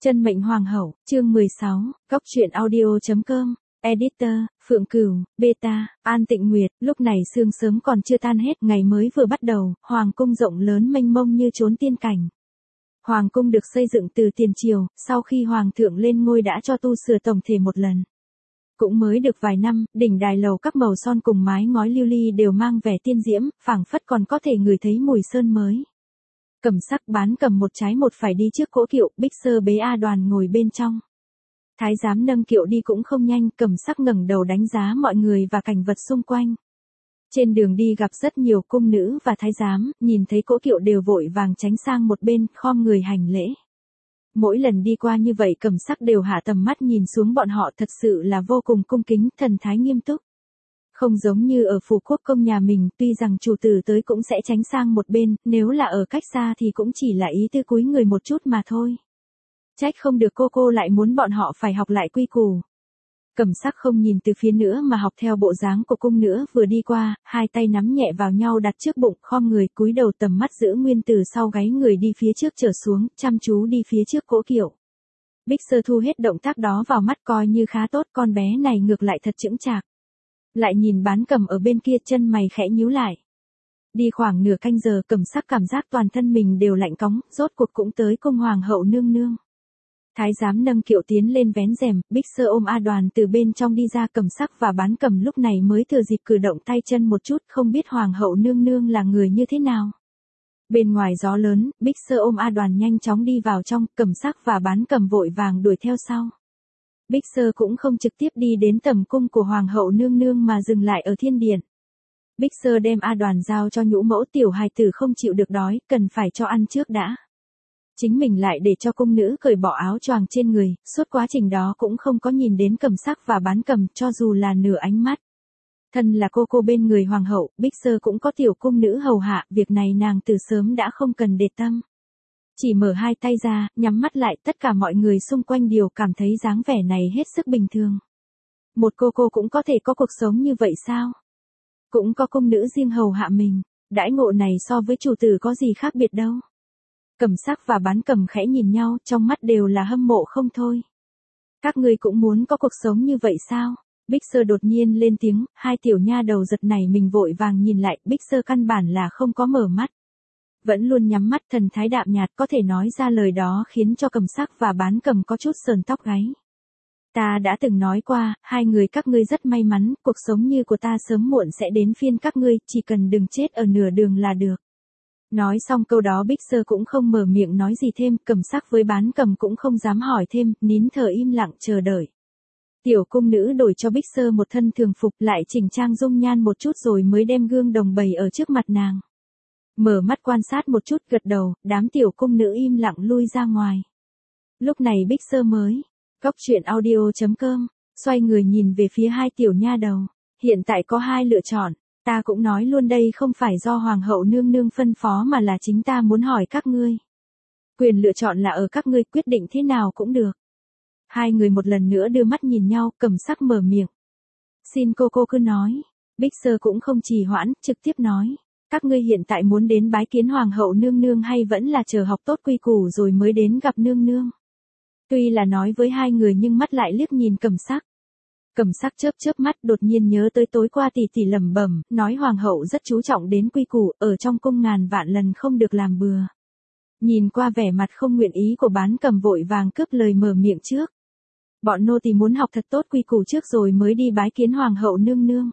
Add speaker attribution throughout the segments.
Speaker 1: Chân mệnh hoàng hậu, chương 16, góc truyện audio.com, editor, Phượng Cửu, beta, An Tịnh Nguyệt, lúc này sương sớm còn chưa tan hết, ngày mới vừa bắt đầu, hoàng cung rộng lớn mênh mông như chốn tiên cảnh. Hoàng cung được xây dựng từ tiền triều, sau khi hoàng thượng lên ngôi đã cho tu sửa tổng thể một lần. Cũng mới được vài năm, đỉnh đài lầu các màu son cùng mái ngói lưu ly đều mang vẻ tiên diễm, phảng phất còn có thể ngửi thấy mùi sơn mới. Cẩm Sắc bán cầm một trái một phải đi trước cỗ kiệu, Bích Sơ bế A Đoàn ngồi bên trong. Thái giám nâng kiệu đi cũng không nhanh, Cẩm Sắc ngẩng đầu đánh giá mọi người và cảnh vật xung quanh. Trên đường đi gặp rất nhiều cung nữ và thái giám, nhìn thấy cỗ kiệu đều vội vàng tránh sang một bên, khom người hành lễ. Mỗi lần đi qua như vậy Cẩm Sắc đều hạ tầm mắt nhìn xuống bọn họ, thật sự là vô cùng cung kính, thần thái nghiêm túc. Không giống như ở phủ quốc công nhà mình, tuy rằng chủ tử tới cũng sẽ tránh sang một bên, nếu là ở cách xa thì cũng chỉ là ý tư cúi người một chút mà thôi. Trách không được cô lại muốn bọn họ phải học lại quy củ. Cẩm Sắc không nhìn từ phía nữa mà học theo bộ dáng của cung nữ, vừa đi qua, hai tay nắm nhẹ vào nhau đặt trước bụng, khom người cúi đầu, tầm mắt giữ nguyên từ sau gáy người đi phía trước trở xuống, chăm chú đi phía trước cỗ kiệu. Bích Sơ thu hết động tác đó vào mắt, coi như khá tốt, con bé này ngược lại thật chững chạc. Lại nhìn bán cầm ở bên kia, chân mày khẽ nhíu lại. Đi khoảng nửa canh giờ, Cẩm Sắc cảm giác toàn thân mình đều lạnh cóng, rốt cuộc cũng tới cung hoàng hậu nương nương. Thái giám nâng kiệu tiến lên vén rèm, Bích Sơ ôm A Đoàn từ bên trong đi ra, Cẩm Sắc và bán cầm lúc này mới thừa dịp cử động tay chân một chút, không biết hoàng hậu nương nương là người như thế nào. Bên ngoài gió lớn, Bích Sơ ôm A Đoàn nhanh chóng đi vào trong, Cẩm Sắc và bán cầm vội vàng đuổi theo sau. Bích Sơ cũng không trực tiếp đi đến tầm cung của hoàng hậu nương nương mà dừng lại ở thiên điện. Bích Sơ đem A Đoàn giao cho nhũ mẫu, tiểu hài tử không chịu được đói, cần phải cho ăn trước đã. Chính mình lại để cho cung nữ cởi bỏ áo choàng trên người, suốt quá trình đó cũng không có nhìn đến Cẩm Sắc và bán cầm, cho dù là nửa ánh mắt. Thân là cô bên người hoàng hậu, Bích Sơ cũng có tiểu cung nữ hầu hạ, việc này nàng từ sớm đã không cần để tâm. Chỉ mở hai tay ra, nhắm mắt lại, tất cả mọi người xung quanh đều cảm thấy dáng vẻ này hết sức bình thường. Một cô cũng có thể có cuộc sống như vậy sao? Cũng có cung nữ riêng hầu hạ mình, đãi ngộ này so với chủ tử có gì khác biệt đâu. Cẩm Sắc và bán cầm khẽ nhìn nhau, trong mắt đều là hâm mộ không thôi. Các ngươi cũng muốn có cuộc sống như vậy sao? Bích Sơ đột nhiên lên tiếng, hai tiểu nha đầu giật nảy mình vội vàng nhìn lại, Bích Sơ căn bản là không có mở mắt. Vẫn luôn nhắm mắt, thần thái đạm nhạt, có thể nói ra lời đó khiến cho Cẩm Sắc và bán cầm có chút sờn tóc gáy. Ta đã từng nói qua, hai người các ngươi rất may mắn, cuộc sống như của ta sớm muộn sẽ đến phiên các ngươi, chỉ cần đừng chết ở nửa đường là được. Nói xong câu đó Bích Sơ cũng không mở miệng nói gì thêm, Cẩm Sắc với bán cầm cũng không dám hỏi thêm, nín thở im lặng chờ đợi. Tiểu cung nữ đổi cho Bích Sơ một thân thường phục, lại chỉnh trang dung nhan một chút rồi mới đem gương đồng bày ở trước mặt nàng. Mở mắt quan sát một chút, gật đầu, đám tiểu cung nữ im lặng lui ra ngoài. Lúc này Bích Sơ mới, góc truyện audio.com, xoay người nhìn về phía hai tiểu nha đầu. Hiện tại có hai lựa chọn, ta cũng nói luôn đây không phải do hoàng hậu nương nương phân phó mà là chính ta muốn hỏi các ngươi. Quyền lựa chọn là ở các ngươi, quyết định thế nào cũng được. Hai người một lần nữa đưa mắt nhìn nhau, Cẩm Sắc mở miệng. Xin cô cứ nói. Bích Sơ cũng không trì hoãn, trực tiếp nói. Các ngươi hiện tại muốn đến bái kiến hoàng hậu nương nương hay vẫn là chờ học tốt quy củ rồi mới đến gặp nương nương? Tuy là nói với hai người nhưng mắt lại liếc nhìn Cẩm Sắc. Cẩm Sắc chớp mắt, đột nhiên nhớ tới tối qua tỷ lẩm bẩm, nói hoàng hậu rất chú trọng đến quy củ, ở trong cung ngàn vạn lần không được làm bừa. Nhìn qua vẻ mặt không nguyện ý của bán cầm vội vàng cướp lời mở miệng trước. Bọn nô tỳ muốn học thật tốt quy củ trước rồi mới đi bái kiến hoàng hậu nương nương.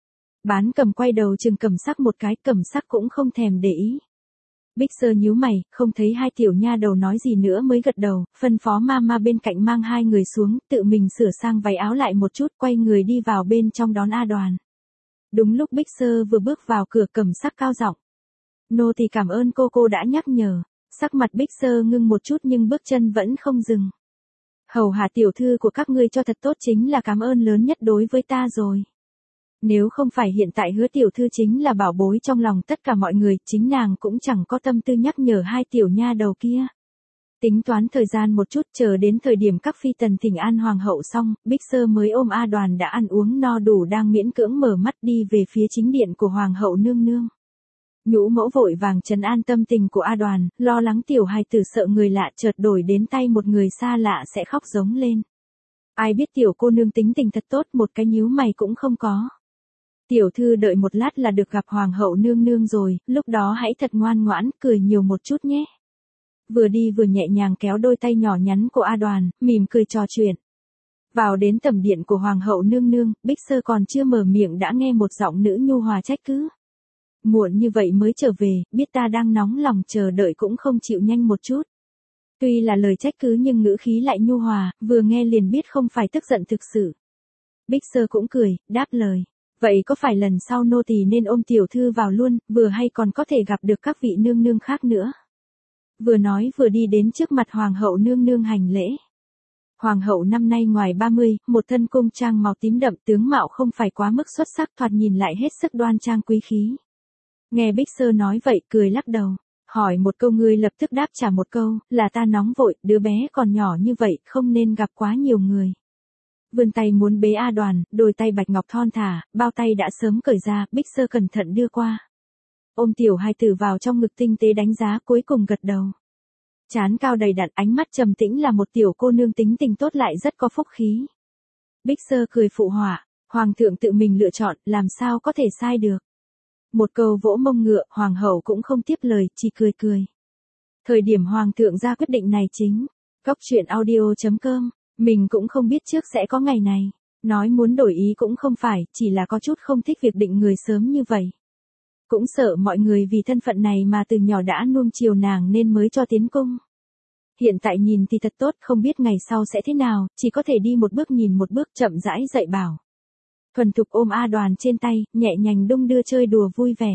Speaker 1: Bán cầm quay đầu chừng Cẩm Sắc một cái, Cẩm Sắc cũng không thèm để ý. Bích Sơ nhíu mày, không thấy hai tiểu nha đầu nói gì nữa mới gật đầu, phân phó mama bên cạnh mang hai người xuống, tự mình sửa sang váy áo lại một chút, quay người đi vào bên trong đón A Đoàn. Đúng lúc Bích Sơ vừa bước vào cửa, Cẩm Sắc cao giọng. Nô tỳ cảm ơn cô đã nhắc nhở. Sắc mặt Bích Sơ ngưng một chút nhưng bước chân vẫn không dừng. Hầu hạ tiểu thư của các ngươi cho thật tốt chính là cảm ơn lớn nhất đối với ta rồi. Nếu không phải hiện tại Hứa tiểu thư chính là bảo bối trong lòng tất cả mọi người, chính nàng cũng chẳng có tâm tư nhắc nhở hai tiểu nha đầu kia. Tính toán thời gian một chút, chờ đến thời điểm các phi tần thỉnh an hoàng hậu xong, Bích Sơ mới ôm A Đoàn đã ăn uống no đủ đang miễn cưỡng mở mắt đi về phía chính điện của hoàng hậu nương nương. Nhũ mẫu vội vàng trấn an tâm tình của A Đoàn, lo lắng tiểu hài tử sợ người lạ chợt đổi đến tay một người xa lạ sẽ khóc giống lên. Ai biết tiểu cô nương tính tình thật tốt, một cái nhíu mày cũng không có. Tiểu thư đợi một lát là được gặp hoàng hậu nương nương rồi, lúc đó hãy thật ngoan ngoãn, cười nhiều một chút nhé. Vừa đi vừa nhẹ nhàng kéo đôi tay nhỏ nhắn của A Đoàn, mỉm cười trò chuyện. Vào đến tầm điện của hoàng hậu nương nương, Bích Sơ còn chưa mở miệng đã nghe một giọng nữ nhu hòa trách cứ. Muộn như vậy mới trở về, biết ta đang nóng lòng chờ đợi cũng không chịu nhanh một chút. Tuy là lời trách cứ nhưng ngữ khí lại nhu hòa, vừa nghe liền biết không phải tức giận thực sự. Bích Sơ cũng cười, đáp lời. Vậy có phải lần sau nô tỳ nên ôm tiểu thư vào luôn, vừa hay còn có thể gặp được các vị nương nương khác nữa. Vừa nói vừa đi đến trước mặt hoàng hậu nương nương hành lễ. Hoàng hậu năm nay ngoài 30, một thân cung trang màu tím đậm, tướng mạo không phải quá mức xuất sắc, thoạt nhìn lại hết sức đoan trang quý khí. Nghe Bích Sơ nói vậy cười lắc đầu, hỏi một câu ngươi lập tức đáp trả một câu, là ta nóng vội, đứa bé còn nhỏ như vậy không nên gặp quá nhiều người. Vươn tay muốn bế A Đoàn, đôi tay bạch ngọc thon thả, bao tay đã sớm cởi ra, Bích Sơ cẩn thận đưa qua. Ôm tiểu hài tử vào trong ngực tinh tế đánh giá, cuối cùng gật đầu. Trán cao đầy đặn, ánh mắt trầm tĩnh, là một tiểu cô nương tính tình tốt lại rất có phúc khí. Bích Sơ cười phụ họa, hoàng thượng tự mình lựa chọn, làm sao có thể sai được. Một câu vỗ mông ngựa, hoàng hậu cũng không tiếp lời, chỉ cười cười. Thời điểm hoàng thượng ra quyết định này chính, Góc Truyện Audio.com, mình cũng không biết trước sẽ có ngày này. Nói muốn đổi ý cũng không phải, chỉ là có chút không thích việc định người sớm như vậy. Cũng sợ mọi người vì thân phận này mà từ nhỏ đã nuông chiều nàng nên mới cho tiến cung. Hiện tại nhìn thì thật tốt, không biết ngày sau sẽ thế nào, chỉ có thể đi một bước nhìn một bước, chậm rãi dạy bảo. Thuần thục ôm A Đoàn trên tay, nhẹ nhàng đung đưa chơi đùa vui vẻ.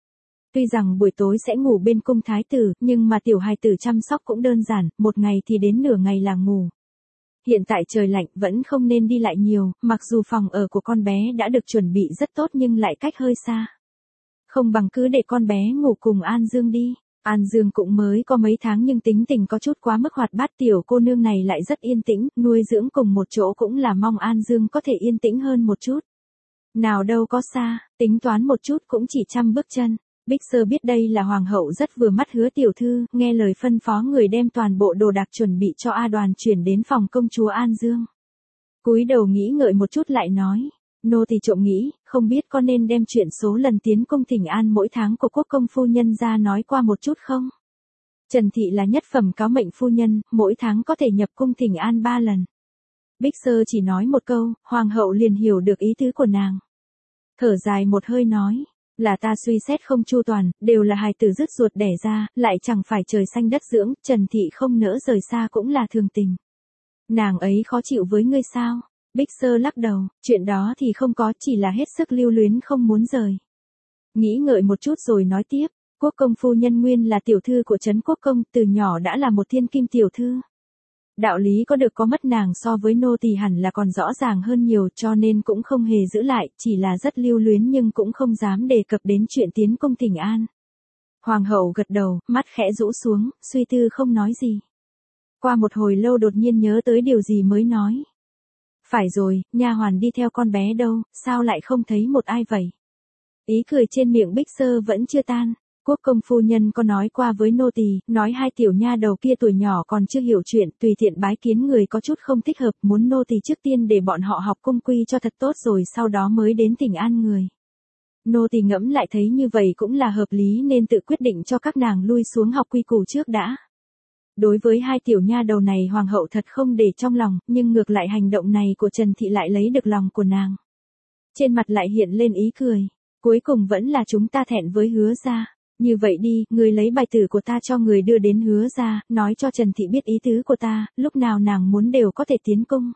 Speaker 1: Tuy rằng buổi tối sẽ ngủ bên cung thái tử, nhưng mà tiểu hài tử chăm sóc cũng đơn giản, một ngày thì đến nửa ngày là ngủ. Hiện tại trời lạnh vẫn không nên đi lại nhiều, mặc dù phòng ở của con bé đã được chuẩn bị rất tốt nhưng lại cách hơi xa. Không bằng cứ để con bé ngủ cùng An Dương đi. An Dương cũng mới có mấy tháng nhưng tính tình có chút quá mức hoạt bát, tiểu cô nương này lại rất yên tĩnh, nuôi dưỡng cùng một chỗ cũng là mong An Dương có thể yên tĩnh hơn một chút. Nào đâu có xa, tính toán một chút cũng chỉ 100 bước chân. Bích Sơ biết đây là hoàng hậu rất vừa mắt, hứa tiểu thư, nghe lời phân phó người đem toàn bộ đồ đạc chuẩn bị cho A Đoàn chuyển đến phòng công chúa An Dương. Cúi đầu nghĩ ngợi một chút lại nói, nô thì trộm nghĩ, không biết có nên đem chuyện số lần tiến cung thỉnh an mỗi tháng của quốc công phu nhân ra nói qua một chút không? Trần Thị là nhất phẩm cáo mệnh phu nhân, mỗi tháng có thể nhập cung thỉnh an 3 lần. Bích Sơ chỉ nói một câu, hoàng hậu liền hiểu được ý tứ của nàng. Thở dài một hơi nói, là ta suy xét không chu toàn, đều là hài tử dứt ruột đẻ ra, lại chẳng phải trời xanh đất dưỡng, Trần Thị không nỡ rời xa cũng là thường tình. Nàng ấy khó chịu với ngươi sao? Bích Sơ lắc đầu, chuyện đó thì không có, chỉ là hết sức lưu luyến không muốn rời. Nghĩ ngợi một chút rồi nói tiếp, quốc công phu nhân nguyên là tiểu thư của Trấn Quốc công, từ nhỏ đã là một thiên kim tiểu thư. Đạo lý có được có mất nàng so với nô tỳ hẳn là còn rõ ràng hơn nhiều, cho nên cũng không hề giữ lại, chỉ là rất lưu luyến nhưng cũng không dám đề cập đến chuyện tiến cung thỉnh an. Hoàng hậu gật đầu, mắt khẽ rũ xuống, suy tư không nói gì. Qua một hồi lâu đột nhiên nhớ tới điều gì mới nói. Phải rồi, nha hoàn đi theo con bé đâu, sao lại không thấy một ai vậy? Ý cười trên miệng Bích Sơ vẫn chưa tan. Quốc công phu nhân có nói qua với nô tỳ, nói hai tiểu nha đầu kia tuổi nhỏ còn chưa hiểu chuyện, tùy tiện bái kiến người có chút không thích hợp, muốn nô tỳ trước tiên để bọn họ học cung quy cho thật tốt rồi sau đó mới đến thỉnh an người. Nô tỳ ngẫm lại thấy như vậy cũng là hợp lý nên tự quyết định cho các nàng lui xuống học quy củ trước đã. Đối với hai tiểu nha đầu này hoàng hậu thật không để trong lòng, nhưng ngược lại hành động này của Trần Thị lại lấy được lòng của nàng. Trên mặt lại hiện lên ý cười, cuối cùng vẫn là chúng ta thẹn với Hứa gia. Như vậy đi, người lấy bài tử của ta cho người đưa đến Hứa gia, nói cho Trần Thị biết ý tứ của ta, lúc nào nàng muốn đều có thể tiến cung.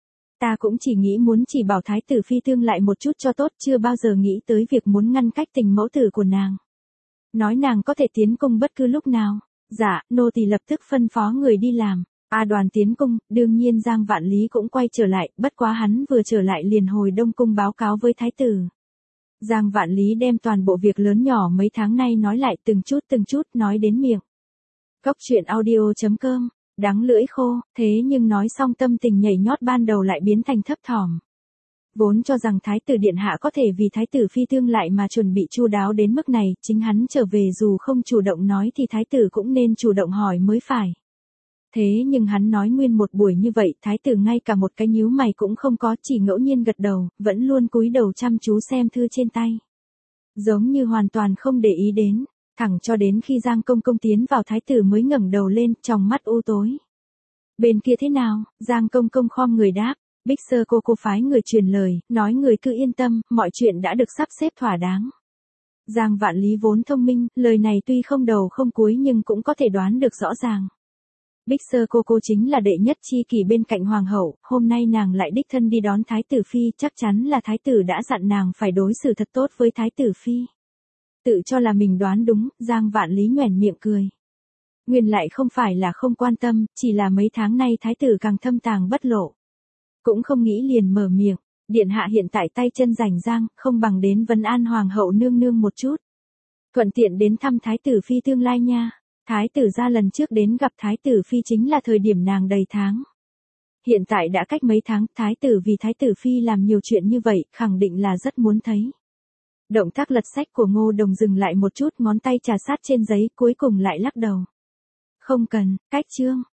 Speaker 1: Ta cũng chỉ nghĩ muốn chỉ bảo thái tử phi tương lại một chút cho tốt, chưa bao giờ nghĩ tới việc muốn ngăn cách tình mẫu tử của nàng. Nói nàng có thể tiến cung bất cứ lúc nào. Dạ, nô tỳ lập tức phân phó người đi làm. A Đoàn tiến cung, đương nhiên Giang Vạn Lý cũng quay trở lại, bất quá hắn vừa trở lại liền hồi Đông cung báo cáo với thái tử. Giang Vạn Lý đem toàn bộ việc lớn nhỏ mấy tháng nay nói lại từng chút nói đến miệng. Góc Truyện Audio.com, đắng lưỡi khô, thế nhưng nói xong tâm tình nhảy nhót ban đầu lại biến thành thấp thỏm. Vốn cho rằng thái tử điện hạ có thể vì thái tử phi tương lại mà chuẩn bị chu đáo đến mức này, chính hắn trở về dù không chủ động nói thì thái tử cũng nên chủ động hỏi mới phải. Thế nhưng hắn nói nguyên một buổi như vậy, thái tử ngay cả một cái nhíu mày cũng không có, chỉ ngẫu nhiên gật đầu, vẫn luôn cúi đầu chăm chú xem thư trên tay. Giống như hoàn toàn không để ý đến, thẳng cho đến khi Giang Công Công tiến vào thái tử mới ngẩng đầu lên, trong mắt u tối. Bên kia thế nào? Giang Công Công khom người đáp. Bích Sơ cô phái người truyền lời, nói người cứ yên tâm, mọi chuyện đã được sắp xếp thỏa đáng. Giang Vạn Lý vốn thông minh, lời này tuy không đầu không cuối nhưng cũng có thể đoán được rõ ràng. Bích Sơ cô chính là đệ nhất chi kỷ bên cạnh hoàng hậu, hôm nay nàng lại đích thân đi đón thái tử phi, chắc chắn là thái tử đã dặn nàng phải đối xử thật tốt với thái tử phi. Tự cho là mình đoán đúng, Giang Vạn Lý nhoẻn miệng cười. Nguyên lại không phải là không quan tâm, chỉ là mấy tháng nay thái tử càng thâm tàng bất lộ. Cũng không nghĩ liền mở miệng, điện hạ hiện tại tay chân rảnh rang, không bằng đến vấn an hoàng hậu nương nương một chút. Thuận tiện đến thăm thái tử phi tương lai nha. Thái tử gia lần trước đến gặp thái tử phi chính là thời điểm nàng đầy tháng. Hiện tại đã cách mấy tháng, thái tử vì thái tử phi làm nhiều chuyện như vậy, khẳng định là rất muốn thấy. Động tác lật sách của Ngô Đồng dừng lại một chút, ngón tay trà sát trên giấy, cuối cùng lại lắc đầu. Không cần, cách chương.